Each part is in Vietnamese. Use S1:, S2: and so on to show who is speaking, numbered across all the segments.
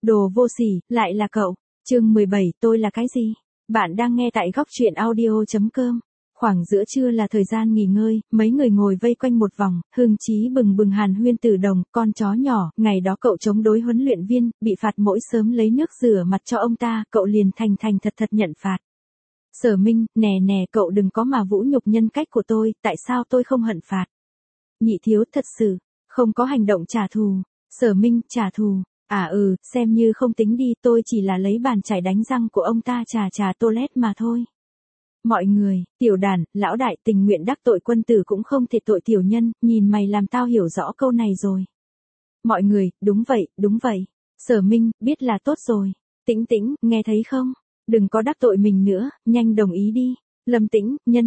S1: Đồ vô sỉ, lại là cậu. Chương 17, tôi là cái gì? Bạn đang nghe tại góc truyện audio.com. Khoảng giữa trưa là thời gian nghỉ ngơi, mấy người ngồi vây quanh một vòng, hưng chí bừng bừng hàn huyên từ đồng, con chó nhỏ, ngày đó cậu chống đối huấn luyện viên, bị phạt mỗi sớm lấy nước rửa mặt cho ông ta, cậu liền thành thật nhận phạt. Sở Minh, nè cậu đừng có mà vũ nhục nhân cách của tôi, tại sao tôi không hận phạt? Nhị thiếu thật sự, không có hành động trả thù. Sở Minh, trả thù. Xem như không tính đi, tôi chỉ là lấy bàn chải đánh răng của ông ta trà toilet mà thôi. Mọi người, tiểu đàn, lão đại tình nguyện đắc tội quân tử cũng không thể tội tiểu nhân, nhìn mày làm tao hiểu rõ câu này rồi. Mọi người, đúng vậy. Sở Minh, biết là tốt rồi. Tĩnh, nghe thấy không? Đừng có đắc tội mình nữa, nhanh đồng ý đi. Lâm Tĩnh, nhân.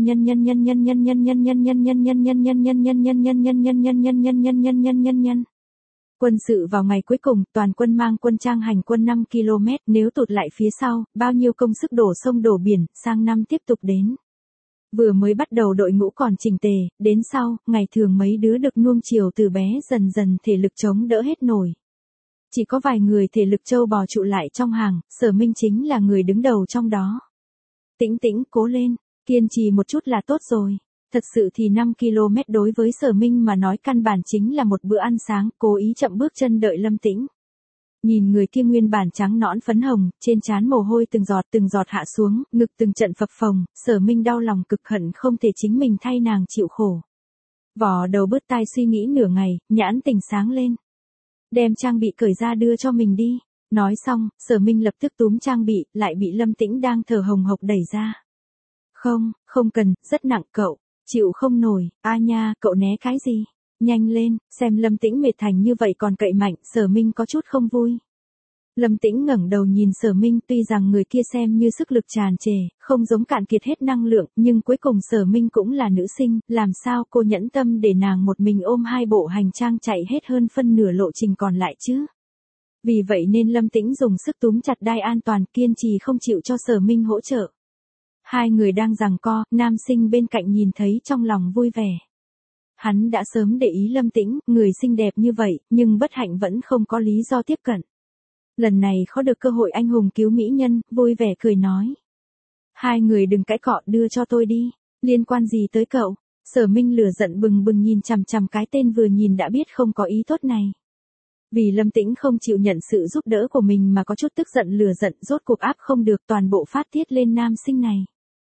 S1: Quân sự vào ngày cuối cùng, toàn quân mang quân trang hành quân 5 km, nếu tụt lại phía sau, bao nhiêu công sức đổ sông đổ biển, sang năm tiếp tục đến. Vừa mới bắt đầu đội ngũ còn chỉnh tề, đến sau, ngày thường mấy đứa được nuông chiều từ bé dần dần thể lực chống đỡ hết nổi. Chỉ có vài người thể lực trâu bò trụ lại trong hàng, Sở Minh chính là người đứng đầu trong đó. Tĩnh, cố lên, kiên trì một chút là tốt rồi. Thật sự thì 5 km đối với Sở Minh mà nói căn bản chính là một bữa ăn sáng, cố ý chậm bước chân đợi Lâm Tĩnh. Nhìn người kia nguyên bản trắng nõn phấn hồng, trên trán mồ hôi từng giọt hạ xuống, ngực từng trận phập phồng, Sở Minh đau lòng cực hận không thể chính mình thay nàng chịu khổ. Vò đầu bứt tai suy nghĩ nửa ngày, nhãn tình sáng lên. Đem trang bị cởi ra đưa cho mình đi. Nói xong, Sở Minh lập tức túm trang bị, lại bị Lâm Tĩnh đang thở hồng hộc đẩy ra. Không cần, rất nặng cậu. Chịu không nổi, nha, cậu né cái gì? Nhanh lên, xem Lâm Tĩnh mệt thành như vậy còn cậy mạnh, Sở Minh có chút không vui. Lâm Tĩnh ngẩng đầu nhìn Sở Minh, tuy rằng người kia xem như sức lực tràn trề, không giống cạn kiệt hết năng lượng, nhưng cuối cùng Sở Minh cũng là nữ sinh, làm sao cô nhẫn tâm để nàng một mình ôm hai bộ hành trang chạy hết hơn phân nửa lộ trình còn lại chứ? Vì vậy nên Lâm Tĩnh dùng sức túm chặt đai an toàn, kiên trì không chịu cho Sở Minh hỗ trợ. Hai người đang giằng co, nam sinh bên cạnh nhìn thấy trong lòng vui vẻ. Hắn đã sớm để ý Lâm Tĩnh, người xinh đẹp như vậy, nhưng bất hạnh vẫn không có lý do tiếp cận. Lần này khó được cơ hội anh hùng cứu mỹ nhân, vui vẻ cười nói. Hai người đừng cãi cọ, đưa cho tôi đi, liên quan gì tới cậu? Sở Minh lửa giận bừng bừng nhìn chằm cái tên vừa nhìn đã biết không có ý tốt này. Vì Lâm Tĩnh không chịu nhận sự giúp đỡ của mình mà có chút tức giận lửa giận rốt cuộc áp không được toàn bộ phát tiết lên nam sinh này.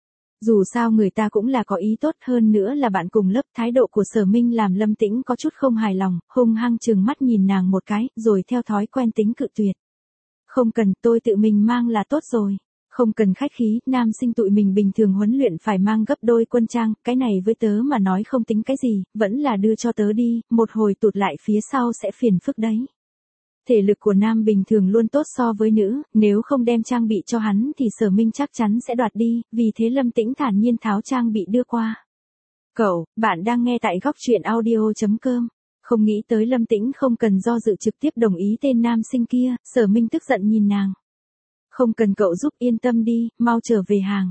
S1: Dù sao người ta cũng là có ý tốt hơn nữa là bạn cùng lớp, thái độ của Sở Minh làm Lâm Tĩnh có chút không hài lòng, hung hăng trừng mắt nhìn nàng một cái, rồi theo thói quen tính cự tuyệt. Không cần, tôi tự mình mang là tốt rồi. Không cần khách khí, nam sinh tụi mình bình thường huấn luyện phải mang gấp đôi quân trang, cái này với tớ mà nói không tính cái gì, vẫn là đưa cho tớ đi, một hồi tụt lại phía sau sẽ phiền phức đấy. Thể lực của nam bình thường luôn tốt so với nữ, nếu không đem trang bị cho hắn thì Sở Minh chắc chắn sẽ đoạt đi, vì thế Lâm Tĩnh thản nhiên tháo trang bị đưa qua. Cậu, bạn đang nghe tại góc truyện audio.com. Không nghĩ tới Lâm Tĩnh không cần do dự trực tiếp đồng ý tên nam sinh kia, Sở Minh tức giận nhìn nàng. Không cần cậu giúp, yên tâm đi, mau trở về hàng.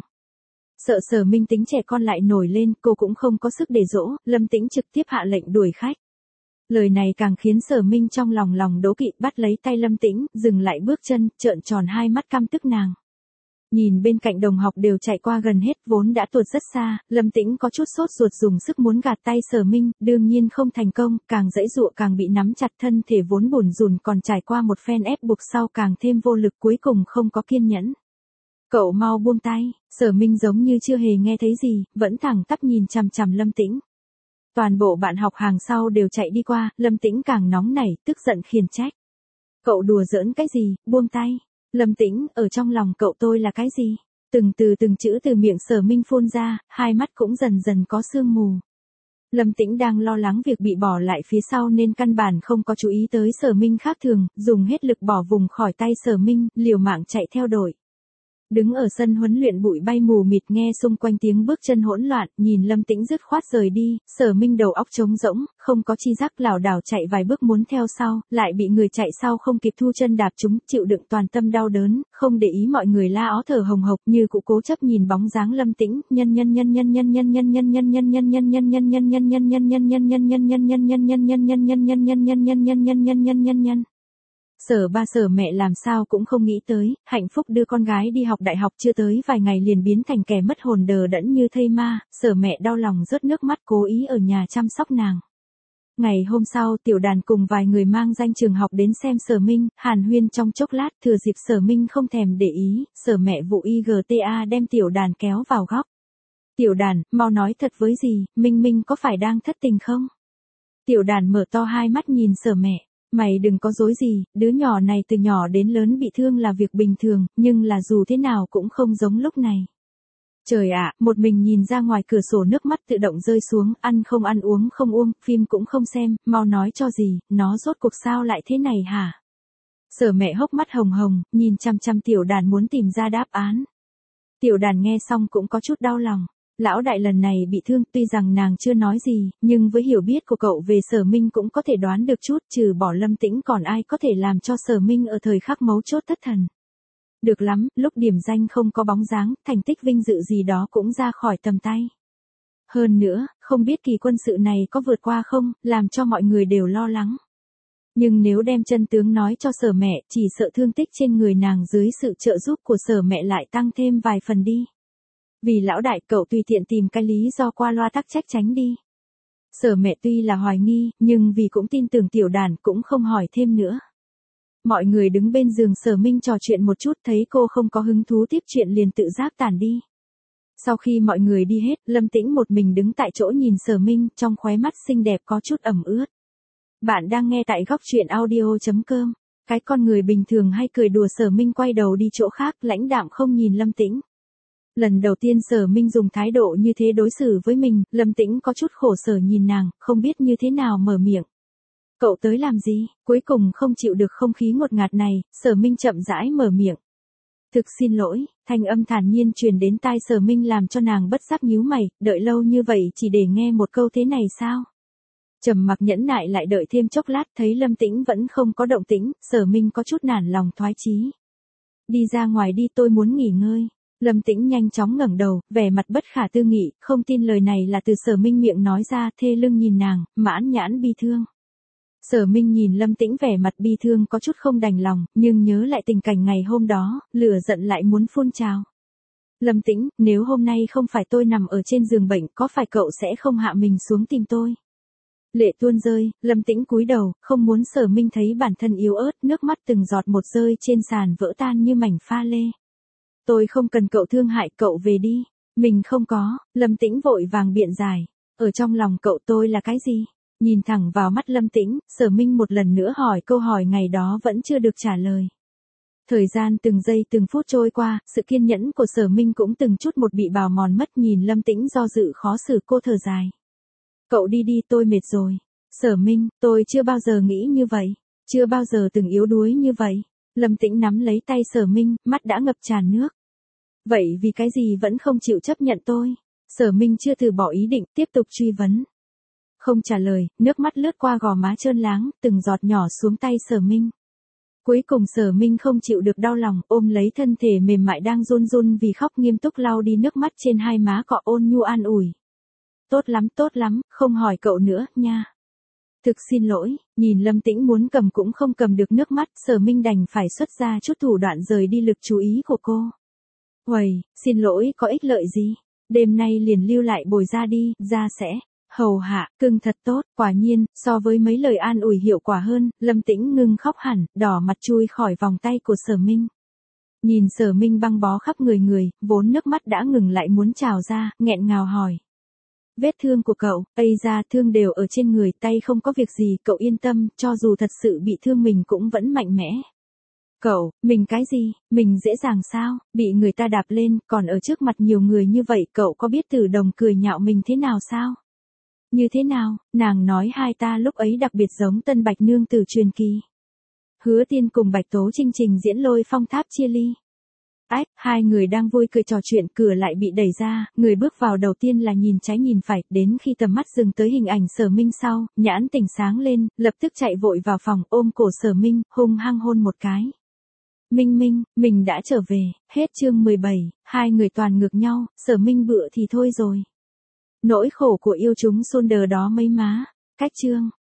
S1: Sợ Sở Minh tính trẻ con lại nổi lên, cô cũng không có sức để dỗ, Lâm Tĩnh trực tiếp hạ lệnh đuổi khách. Lời này càng khiến Sở Minh trong lòng đố kỵ, bắt lấy tay Lâm Tĩnh, dừng lại bước chân, trợn tròn hai mắt căm tức nàng. Nhìn bên cạnh đồng học đều chạy qua gần hết, vốn đã tuột rất xa, Lâm Tĩnh có chút sốt ruột dùng sức muốn gạt tay Sở Minh, đương nhiên không thành công, càng giãy giụa càng bị nắm chặt, thân thể vốn bủn rủn còn trải qua một phen ép buộc sau càng thêm vô lực, cuối cùng không có kiên nhẫn. Cậu mau buông tay, Sở Minh giống như chưa hề nghe thấy gì, vẫn thẳng tắp nhìn chằm Lâm Tĩnh. Toàn bộ bạn học hàng sau đều chạy đi qua, Lâm Tĩnh càng nóng nảy, tức giận khiển trách. Cậu đùa giỡn cái gì, buông tay. Lâm Tĩnh, ở trong lòng cậu tôi là cái gì? Từng chữ từ miệng Sở Minh phun ra, hai mắt cũng dần có sương mù. Lâm Tĩnh đang lo lắng việc bị bỏ lại phía sau nên căn bản không có chú ý tới Sở Minh khác thường, dùng hết lực bỏ vùng khỏi tay Sở Minh, liều mạng chạy theo đội. Đứng ở sân huấn luyện bụi bay mù mịt nghe xung quanh tiếng bước chân hỗn loạn, nhìn Lâm Tĩnh dứt khoát rời đi, Sở Minh đầu óc trống rỗng, không có chi giác lảo đảo chạy vài bước muốn theo sau, lại bị người chạy sau không kịp thu chân đạp trúng, chịu đựng toàn tâm đau đớn, không để ý mọi người la ó thở hồng hộc, như cụ cố chấp nhìn bóng dáng Lâm Tĩnh, Sở ba sở mẹ làm sao cũng không nghĩ tới, hạnh phúc đưa con gái đi học đại học chưa tới vài ngày liền biến thành kẻ mất hồn đờ đẫn như thây ma, sở mẹ đau lòng rớt nước mắt cố ý ở nhà chăm sóc nàng. Ngày hôm sau Tiểu Đàn cùng vài người mang danh trường học đến xem Sở Minh, hàn huyên trong chốc lát thừa dịp Sở Minh không thèm để ý, sở mẹ vụ IGTA đem Tiểu Đàn kéo vào góc. Tiểu Đàn, mau nói thật với gì, Minh Minh có phải đang thất tình không? Tiểu Đàn mở to hai mắt nhìn sở mẹ. Mày đừng có dối gì, đứa nhỏ này từ nhỏ đến lớn bị thương là việc bình thường, nhưng là dù thế nào cũng không giống lúc này. Trời ạ, một mình nhìn ra ngoài cửa sổ nước mắt tự động rơi xuống, ăn không ăn uống không uống, phim cũng không xem, mau nói cho gì, nó rốt cuộc sao lại thế này hả? Sở mẹ hốc mắt hồng hồng, nhìn chăm chăm Tiểu Đàn muốn tìm ra đáp án. Tiểu Đàn nghe xong cũng có chút đau lòng. Lão đại lần này bị thương, tuy rằng nàng chưa nói gì, nhưng với hiểu biết của cậu về Sở Minh cũng có thể đoán được chút, trừ bỏ Lâm Tĩnh còn ai có thể làm cho Sở Minh ở thời khắc mấu chốt thất thần. Được lắm, lúc điểm danh không có bóng dáng, thành tích vinh dự gì đó cũng ra khỏi tầm tay. Hơn nữa, không biết kỳ quân sự này có vượt qua không, làm cho mọi người đều lo lắng. Nhưng nếu đem chân tướng nói cho sở mẹ, chỉ sợ thương tích trên người nàng dưới sự trợ giúp của sở mẹ lại tăng thêm vài phần đi. Vì lão đại cậu tùy tiện tìm cái lý do qua loa tắc trách tránh đi. Sở mẹ tuy là hoài nghi, nhưng vì cũng tin tưởng Tiểu Đàn cũng không hỏi thêm nữa. Mọi người đứng bên giường Sở Minh trò chuyện một chút thấy cô không có hứng thú tiếp chuyện liền tự giác tản đi. Sau khi mọi người đi hết, Lâm Tĩnh một mình đứng tại chỗ nhìn Sở Minh, trong khóe mắt xinh đẹp có chút ẩm ướt. Bạn đang nghe tại góc truyện audio.com. Cái con người bình thường hay cười đùa Sở Minh quay đầu đi chỗ khác, lãnh đạm không nhìn Lâm Tĩnh. Lần đầu tiên Sở Minh dùng thái độ như thế đối xử với mình, Lâm Tĩnh có chút khổ sở nhìn nàng, không biết như thế nào mở miệng. Cậu tới làm gì? Cuối cùng không chịu được không khí ngột ngạt này, Sở Minh chậm rãi mở miệng. Thực xin lỗi, thanh âm thản nhiên truyền đến tai Sở Minh làm cho nàng bất giác nhíu mày, đợi lâu như vậy chỉ để nghe một câu thế này sao? Trầm mặc nhẫn nại lại đợi thêm chốc lát thấy Lâm Tĩnh vẫn không có động tĩnh, Sở Minh có chút nản lòng thoái chí. Đi ra ngoài đi, tôi muốn nghỉ ngơi. Lâm Tĩnh nhanh chóng ngẩng đầu, vẻ mặt bất khả tư nghị, không tin lời này là từ Sở Minh miệng nói ra, thê lưng nhìn nàng, mãn nhãn bi thương. Sở Minh nhìn Lâm Tĩnh vẻ mặt bi thương có chút không đành lòng, nhưng nhớ lại tình cảnh ngày hôm đó, lửa giận lại muốn phun trào. Lâm Tĩnh, nếu hôm nay không phải tôi nằm ở trên giường bệnh, có phải cậu sẽ không hạ mình xuống tìm tôi? Lệ tuôn rơi, Lâm Tĩnh cúi đầu, không muốn Sở Minh thấy bản thân yếu ớt, nước mắt từng giọt một rơi trên sàn vỡ tan như mảnh pha lê. Tôi không cần cậu thương hại, cậu về đi. Mình không có, Lâm Tĩnh vội vàng biện giải. Ở trong lòng cậu tôi là cái gì? Nhìn thẳng vào mắt Lâm Tĩnh, Sở Minh một lần nữa hỏi câu hỏi ngày đó vẫn chưa được trả lời. Thời gian từng giây từng phút trôi qua, sự kiên nhẫn của Sở Minh cũng từng chút một bị bào mòn mất, nhìn Lâm Tĩnh do dự khó xử cô thở dài. Cậu đi đi, tôi mệt rồi. Sở Minh, tôi chưa bao giờ nghĩ như vậy. Chưa bao giờ từng yếu đuối như vậy. Lâm Tĩnh nắm lấy tay Sở Minh, mắt đã ngập tràn nước. Vậy vì cái gì vẫn không chịu chấp nhận tôi? Sở Minh chưa từ bỏ ý định, tiếp tục truy vấn. Không trả lời, nước mắt lướt qua gò má trơn láng, từng giọt nhỏ xuống tay Sở Minh. Cuối cùng Sở Minh không chịu được đau lòng, ôm lấy thân thể mềm mại đang run run vì khóc nghiêm túc lau đi nước mắt trên hai má cọ ôn nhu an ủi. Tốt lắm, không hỏi cậu nữa, nha. Thực xin lỗi, nhìn Lâm Tĩnh muốn cầm cũng không cầm được nước mắt, Sở Minh đành phải xuất ra chút thủ đoạn rời đi lực chú ý của cô. Uầy, xin lỗi có ích lợi gì? Đêm nay liền lưu lại bồi ra đi, ra sẽ hầu hạ, cưng thật tốt, quả nhiên, so với mấy lời an ủi hiệu quả hơn, Lâm Tĩnh ngưng khóc hẳn, đỏ mặt chui khỏi vòng tay của Sở Minh. Nhìn Sở Minh băng bó khắp người, vốn nước mắt đã ngừng lại muốn trào ra, nghẹn ngào hỏi. Vết thương của cậu, ra thương đều ở trên người, tay không có việc gì, cậu yên tâm, cho dù thật sự bị thương mình cũng vẫn mạnh mẽ. Cậu, mình cái gì, mình dễ dàng sao, bị người ta đạp lên, còn ở trước mặt nhiều người như vậy, cậu có biết Tử Đồng cười nhạo mình thế nào sao? Như thế nào, nàng nói hai ta lúc ấy đặc biệt giống Tân Bạch Nương từ truyền kỳ. Hứa Tiên cùng Bạch Tố Trinh trình diễn Lôi Phong Tháp chia ly. Hai người đang vui cười trò chuyện, cửa lại bị đẩy ra, người bước vào đầu tiên là nhìn trái nhìn phải, đến khi tầm mắt dừng tới hình ảnh Sở Minh sau, nhãn tỉnh sáng lên, lập tức chạy vội vào phòng, ôm cổ Sở Minh, hung hăng hôn một cái. Minh, mình đã trở về, hết chương 17, hai người toàn ngược nhau, Sở Minh bựa thì thôi rồi. Nỗi khổ của yêu chúng xôn đờ đó mấy má, cách chương.